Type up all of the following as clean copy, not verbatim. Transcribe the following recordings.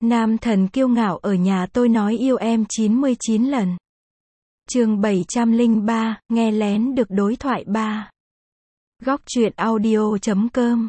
Nam thần kiêu ngạo ở nhà tôi nói yêu em 99 lần. Chương 703, nghe lén được đối thoại 3. Góc truyện audio.com.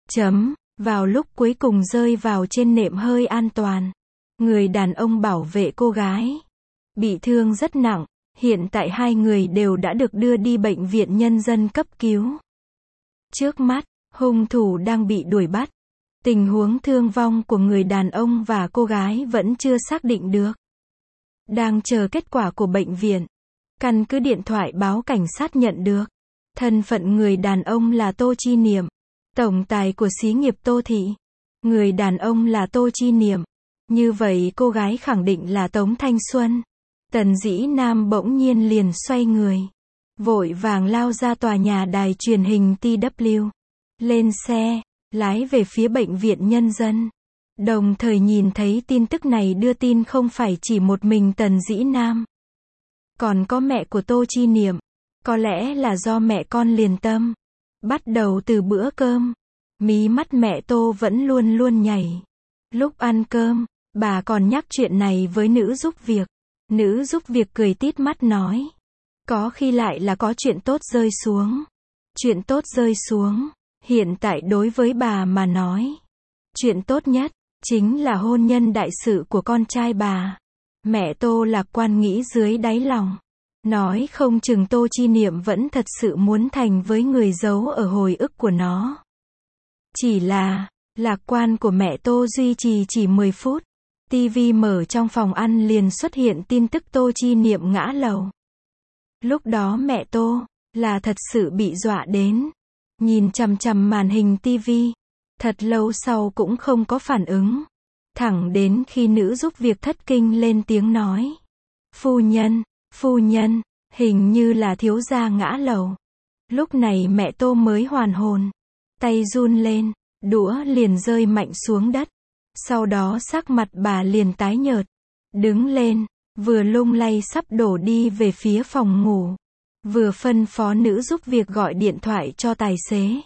Vào lúc cuối cùng rơi vào trên nệm hơi an toàn. Người đàn ông bảo vệ cô gái. Bị thương rất nặng, hiện tại hai người đều đã được đưa đi bệnh viện nhân dân cấp cứu. Trước mắt, hung thủ đang bị đuổi bắt. Tình huống thương vong của người đàn ông và cô gái vẫn chưa xác định được. Đang chờ kết quả của bệnh viện. Căn cứ điện thoại báo cảnh sát nhận được. Thân phận người đàn ông là Tô Chi Niệm, tổng tài của xí nghiệp Tô Thị. Người đàn ông là Tô Chi Niệm. Như vậy cô gái khẳng định là Tống Thanh Xuân. Tần Dĩ Nam bỗng nhiên liền xoay người. Vội vàng lao ra tòa nhà đài truyền hình TW. Lên xe, lái về phía bệnh viện nhân dân. Đồng thời nhìn thấy tin tức này đưa tin không phải chỉ một mình Tần Dĩ Nam. Còn có mẹ của Tô Chi Niệm. Có lẽ là do mẹ con liền tâm. Bắt đầu từ bữa cơm, mí mắt mẹ Tô vẫn luôn luôn nhảy. Lúc ăn cơm, bà còn nhắc chuyện này với nữ giúp việc. Nữ giúp việc cười tít mắt nói. Có khi lại là có chuyện tốt rơi xuống. Chuyện tốt rơi xuống. Hiện tại đối với bà mà nói, chuyện tốt nhất chính là hôn nhân đại sự của con trai bà. Mẹ Tô lạc quan nghĩ dưới đáy lòng. Nói không chừng Tô Chi Niệm vẫn thật sự muốn thành với người giấu ở hồi ức của nó. Chỉ là, lạc quan của mẹ Tô duy trì chỉ 10 phút. TV mở trong phòng ăn liền xuất hiện tin tức Tô Chi Niệm ngã lầu. Lúc đó mẹ Tô là thật sự bị dọa đến. Nhìn chằm chằm màn hình TV. Thật lâu sau cũng không có phản ứng. Thẳng đến khi nữ giúp việc thất kinh lên tiếng nói. Phu nhân, hình như là thiếu gia ngã lầu. Lúc này mẹ Tô mới hoàn hồn. Tay run lên, đũa liền rơi mạnh xuống đất. Sau đó sắc mặt bà liền tái nhợt. Đứng lên, vừa lung lay sắp đổ đi về phía phòng ngủ. Vừa phân phó nữ giúp việc gọi điện thoại cho tài xế.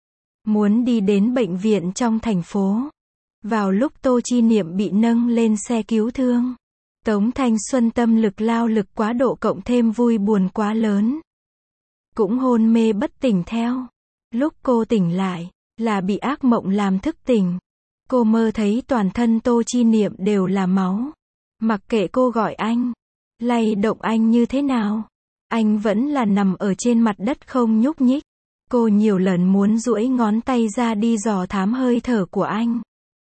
Muốn đi đến bệnh viện trong thành phố. Vào lúc Tô Chi Niệm bị nâng lên xe cứu thương. Tống Thanh Xuân tâm lực lao lực quá độ cộng thêm vui buồn quá lớn. Cũng hôn mê bất tỉnh theo. Lúc cô tỉnh lại, là bị ác mộng làm thức tỉnh. Cô mơ thấy toàn thân Tô Chi Niệm đều là máu. Mặc kệ cô gọi anh, lay động anh như thế nào, anh vẫn là nằm ở trên mặt đất không nhúc nhích. Cô nhiều lần muốn duỗi ngón tay ra đi dò thám hơi thở của anh.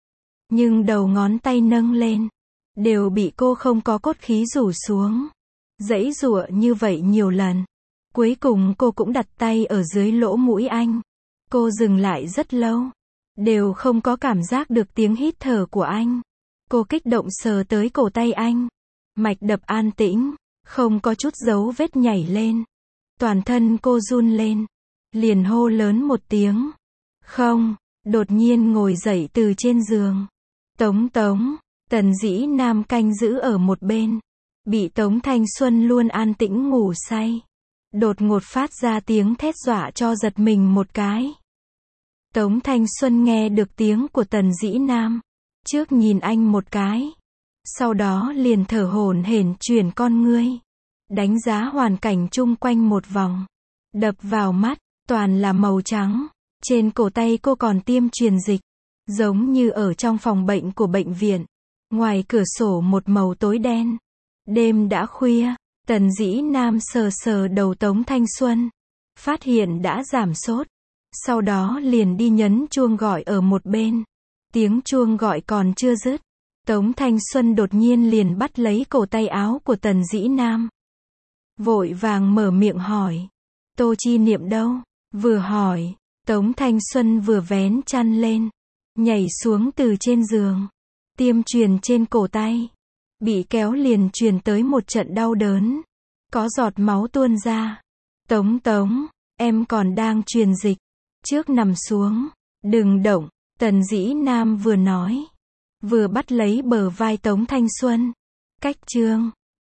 Nhưng đầu ngón tay nâng lên, đều bị cô không có cốt khí rủ xuống. Giãy giụa như vậy nhiều lần. Cuối cùng cô cũng đặt tay ở dưới lỗ mũi anh. Cô dừng lại rất lâu. Đều không có cảm giác được tiếng hít thở của anh. Cô kích động sờ tới cổ tay anh. Mạch đập an tĩnh, không có chút dấu vết nhảy lên. Toàn thân cô run lên. Liền hô lớn một tiếng. Không, đột nhiên ngồi dậy từ trên giường. Tống, Tần Dĩ Nam canh giữ ở một bên. Bị Tống Thanh Xuân luôn an tĩnh ngủ say. Đột ngột phát ra tiếng thét dọa cho giật mình một cái. Tống Thanh Xuân nghe được tiếng của Tần Dĩ Nam. Trước nhìn anh một cái. Sau đó liền thở hổn hển chuyển con ngươi. Đánh giá hoàn cảnh chung quanh một vòng. Đập vào mắt, toàn là màu trắng. Trên cổ tay cô còn tiêm truyền dịch. Giống như ở trong phòng bệnh của bệnh viện. Ngoài cửa sổ một màu tối đen. Đêm đã khuya, Tần Dĩ Nam sờ sờ đầu Tống Thanh Xuân. Phát hiện đã giảm sốt. Sau đó liền đi nhấn chuông gọi ở một bên. Tiếng chuông gọi còn chưa dứt. Tống Thanh Xuân đột nhiên liền bắt lấy cổ tay áo của Tần Dĩ Nam. Vội vàng mở miệng hỏi. Tô Chi Niệm đâu? Vừa hỏi, Tống Thanh Xuân vừa vén chăn lên. Nhảy xuống từ trên giường. Tiêm truyền trên cổ tay. Bị kéo liền truyền tới một trận đau đớn. Có giọt máu tuôn ra. Tống, em còn đang truyền dịch. Trước nằm xuống. Đừng động. Tần Dĩ Nam vừa nói. Vừa bắt lấy bờ vai Tống Thanh Xuân. Cách chương